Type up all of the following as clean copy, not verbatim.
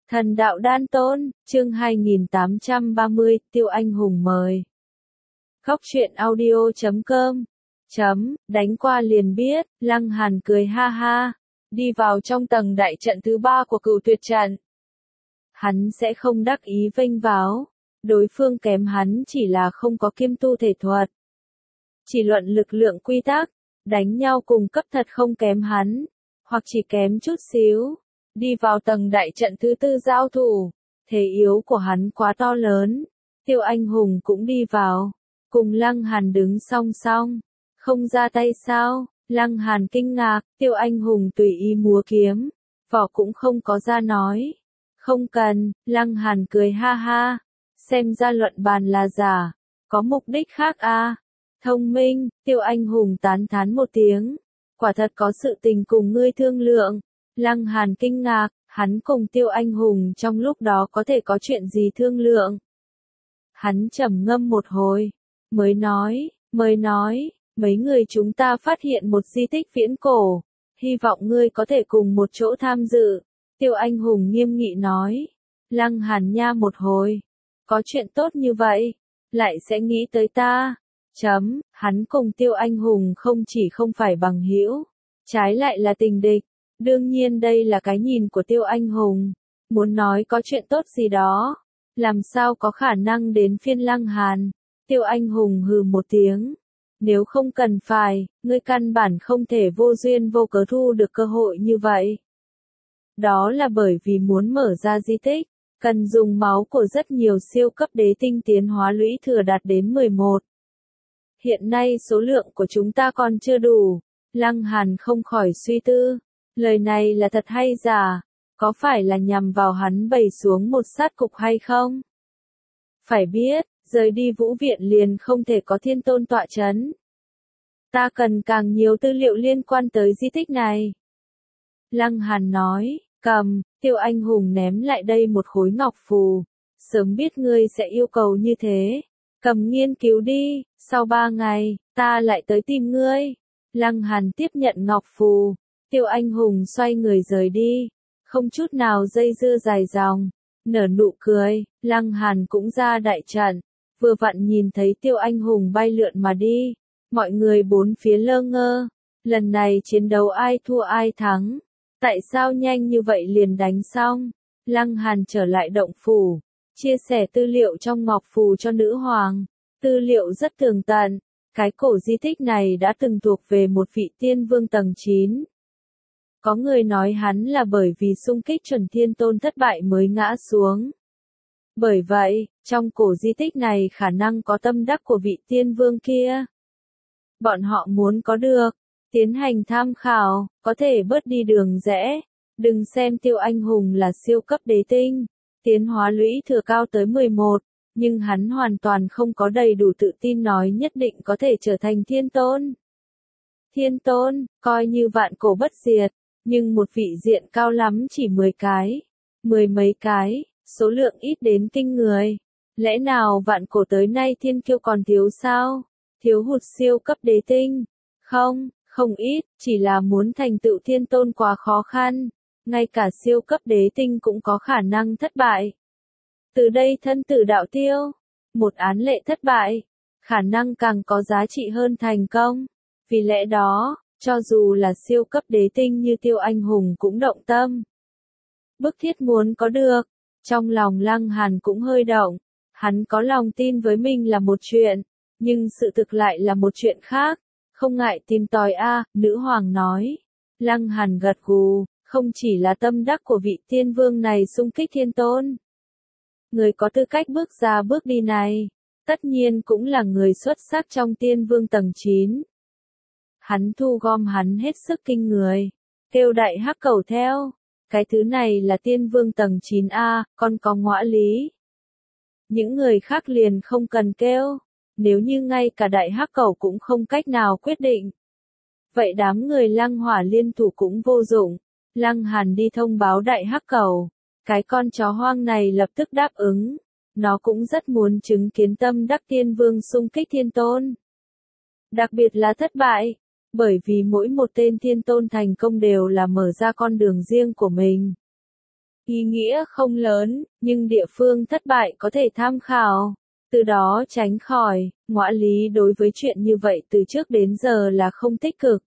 Thần đạo đan tôn, chương 2830, Tiêu Anh Hùng mời. Khóc chuyện audio.com. Đánh qua liền biết, Lăng Hàn cười ha ha, đi vào trong tầng đại trận thứ 3 của Cửu Tuyệt trận. Hắn sẽ không đắc ý vênh váo, đối phương kém hắn chỉ là không có kiêm tu thể thuật. Chỉ luận lực lượng quy tắc, đánh nhau cùng cấp thật không kém hắn, hoặc chỉ kém chút xíu. Đi vào tầng đại trận thứ 4 giao thủ, thể yếu của hắn quá to lớn. Tiêu Anh Hùng cũng đi vào, cùng Lăng Hàn đứng song song. Không ra tay sao? Lăng Hàn kinh ngạc, Tiêu Anh Hùng tùy ý múa kiếm, vỏ cũng không có ra nói. Không cần, Lăng Hàn cười ha ha, xem ra luận bàn là giả, có mục đích khác à. Thông minh, Tiêu Anh Hùng tán thán một tiếng, quả thật có sự tình cùng ngươi thương lượng. Lăng Hàn kinh ngạc, hắn cùng Tiêu Anh Hùng trong lúc đó có thể có chuyện gì thương lượng. Hắn trầm ngâm một hồi, mới nói, mấy người chúng ta phát hiện một di tích viễn cổ, hy vọng ngươi có thể cùng một chỗ tham dự. Tiêu Anh Hùng nghiêm nghị nói. Lăng Hàn nha một hồi, có chuyện tốt như vậy, lại sẽ nghĩ tới ta. Hắn cùng Tiêu Anh Hùng không chỉ không phải bằng hữu, trái lại là tình địch. Đương nhiên đây là cái nhìn của Tiêu Anh Hùng, muốn nói có chuyện tốt gì đó, làm sao có khả năng đến phiên Lăng Hàn. Tiêu Anh Hùng hừ một tiếng, nếu không cần phải, ngươi căn bản không thể vô duyên vô cớ thu được cơ hội như vậy. Đó là bởi vì muốn mở ra di tích, cần dùng máu của rất nhiều siêu cấp đế tinh tiến hóa lũy thừa đạt đến 11. Hiện nay số lượng của chúng ta còn chưa đủ. Lăng Hàn không khỏi suy tư, lời này là thật hay giả, có phải là nhằm vào hắn bày xuống một sát cục hay không? Phải biết, rời đi Vũ Viện liền không thể có Thiên Tôn tọa chấn. Ta cần càng nhiều tư liệu liên quan tới di tích này. Lăng Hàn nói, cầm, Tiêu Anh Hùng ném lại đây một khối ngọc phù, sớm biết ngươi sẽ yêu cầu như thế, cầm nghiên cứu đi, sau 3 ngày, ta lại tới tìm ngươi. Lăng Hàn tiếp nhận ngọc phù, Tiêu Anh Hùng xoay người rời đi, không chút nào dây dưa dài dòng, nở nụ cười. Lăng Hàn cũng ra đại trận, vừa vặn nhìn thấy Tiêu Anh Hùng bay lượn mà đi, mọi người bốn phía lơ ngơ, lần này chiến đấu ai thua ai thắng, tại sao nhanh như vậy liền đánh xong. Lăng Hàn trở lại động phủ, chia sẻ tư liệu trong ngọc phù cho nữ hoàng, tư liệu rất tường tận. Cái cổ di tích này đã từng thuộc về một vị tiên vương tầng 9. Có người nói hắn là bởi vì xung kích chuẩn thiên tôn thất bại mới ngã xuống. Bởi vậy, trong cổ di tích này khả năng có tâm đắc của vị tiên vương kia. Bọn họ muốn có được, tiến hành tham khảo, có thể bớt đi đường rẽ. Đừng xem Tiêu Anh Hùng là siêu cấp đế tinh, tiến hóa lũy thừa cao tới 11. Nhưng hắn hoàn toàn không có đầy đủ tự tin nói nhất định có thể trở thành thiên tôn. Thiên tôn, coi như vạn cổ bất diệt, nhưng một vị diện cao lắm chỉ 10 cái, 10 mấy cái, số lượng ít đến kinh người. Lẽ nào vạn cổ tới nay thiên kiêu còn thiếu sao? Thiếu hụt siêu cấp đế tinh? Không ít, chỉ là muốn thành tựu thiên tôn quá khó khăn, ngay cả siêu cấp đế tinh cũng có khả năng thất bại. Từ đây thân tử đạo tiêu, một án lệ thất bại, khả năng càng có giá trị hơn thành công. Vì lẽ đó, cho dù là siêu cấp đế tinh như Tiêu Anh Hùng cũng động tâm. Bức thiết muốn có được, trong lòng Lăng Hàn cũng hơi động, hắn có lòng tin với mình là một chuyện, nhưng sự thực lại là một chuyện khác, không ngại tìm tòi a. Nữ hoàng nói. Lăng Hàn gật gù, không chỉ là tâm đắc của vị tiên vương này xung kích thiên tôn. Người có tư cách bước ra bước đi này, tất nhiên cũng là người xuất sắc trong tiên vương tầng 9. Hắn thu gom hắn hết sức kinh người, kêu đại hắc cẩu theo, cái thứ này là tiên vương tầng 9A, còn có ngõa lý. Những người khác liền không cần kêu, nếu như ngay cả đại hắc cẩu cũng không cách nào quyết định. Vậy đám người Lăng Hỏa liên thủ cũng vô dụng. Lăng Hàn đi thông báo đại hắc cẩu. Cái con chó hoang này lập tức đáp ứng, nó cũng rất muốn chứng kiến tâm đắc tiên vương xung kích thiên tôn. Đặc biệt là thất bại, bởi vì mỗi một tên thiên tôn thành công đều là mở ra con đường riêng của mình. ý nghĩa không lớn, nhưng địa phương thất bại có thể tham khảo. Từ đó tránh khỏi, Ngõa Lý đối với chuyện như vậy từ trước đến giờ là không tích cực.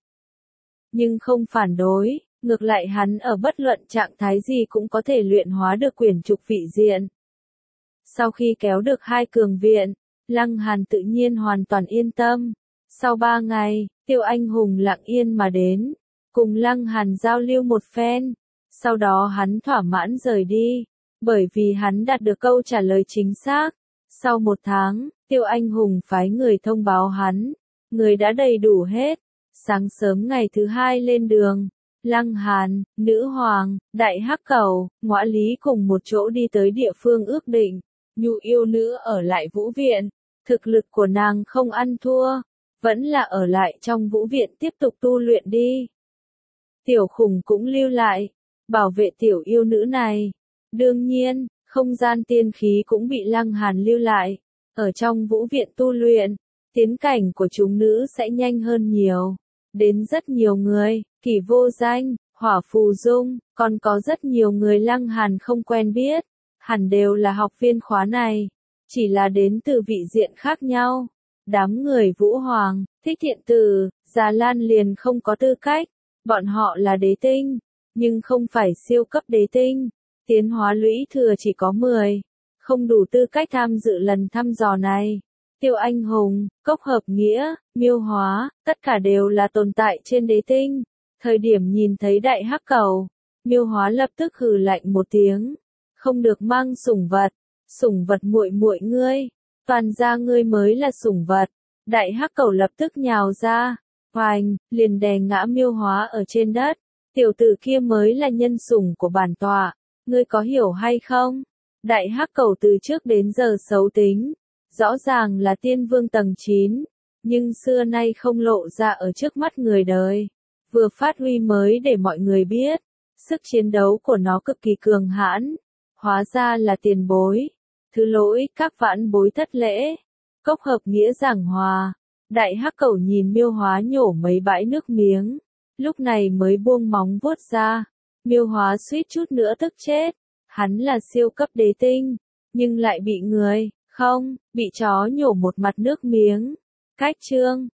Nhưng không phản đối, ngược lại hắn ở bất luận trạng thái gì cũng có thể luyện hóa được quyển trục vị diện. Sau khi kéo được 2 cường viện, Lăng Hàn tự nhiên hoàn toàn yên tâm. Sau 3 ngày, Tiêu Anh Hùng lặng yên mà đến, cùng Lăng Hàn giao lưu một phen. Sau đó hắn thỏa mãn rời đi, bởi vì hắn đạt được câu trả lời chính xác. Sau 1 tháng, Tiêu Anh Hùng phái người thông báo hắn, người đã đầy đủ hết. Sáng sớm ngày thứ 2 lên đường, Lăng Hàn, Nữ Hoàng, Đại Hắc Cẩu, Ngõa Lý cùng một chỗ đi tới địa phương ước định. Nhu yêu nữ ở lại Vũ Viện, thực lực của nàng không ăn thua, vẫn là ở lại trong Vũ Viện tiếp tục tu luyện đi. Tiểu Khủng cũng lưu lại, bảo vệ tiểu yêu nữ này. Đương nhiên, không gian tiên khí cũng bị Lăng Hàn lưu lại, ở trong Vũ Viện tu luyện, tiến cảnh của chúng nữ sẽ nhanh hơn nhiều. Đến rất nhiều người, Kỷ Vô Danh, Hỏa Phù Dung, còn có rất nhiều người Lăng Hàn không quen biết, hẳn đều là học viên khóa này, chỉ là đến từ vị diện khác nhau. Đám người Vũ Hoàng, Thích Thiện Tử, Già Lan liền không có tư cách, bọn họ là đế tinh, nhưng không phải siêu cấp đế tinh, tiến hóa lũy thừa chỉ có 10, không đủ tư cách tham dự lần thăm dò này. Tiêu Anh Hùng, Cốc Hợp Nghĩa, Miêu Hóa, tất cả đều là tồn tại trên đế tinh. Thời điểm nhìn thấy Đại Hắc Cẩu, Miêu Hóa lập tức hừ lạnh một tiếng, không được mang sủng vật muội muội ngươi, toàn ra ngươi mới là sủng vật. Đại Hắc Cẩu lập tức nhào ra, hoành, liền đè ngã Miêu Hóa ở trên đất. Tiểu tử kia mới là nhân sủng của bản tọa, ngươi có hiểu hay không? Đại Hắc Cẩu từ trước đến giờ xấu tính, rõ ràng là tiên vương tầng 9, nhưng xưa nay không lộ ra ở trước mắt người đời. Vừa phát huy mới để mọi người biết, sức chiến đấu của nó cực kỳ cường hãn. Hóa ra là tiền bối. Thứ lỗi các vãn bối thất lễ. Cốc Hợp Nghĩa giảng hòa. Đại Hắc Cẩu nhìn Miêu Hóa nhổ mấy bãi nước miếng, lúc này mới buông móng vuốt ra. Miêu Hóa suýt chút nữa tức chết. Hắn là siêu cấp đế tinh, nhưng lại bị chó nhổ một mặt nước miếng. Cách chương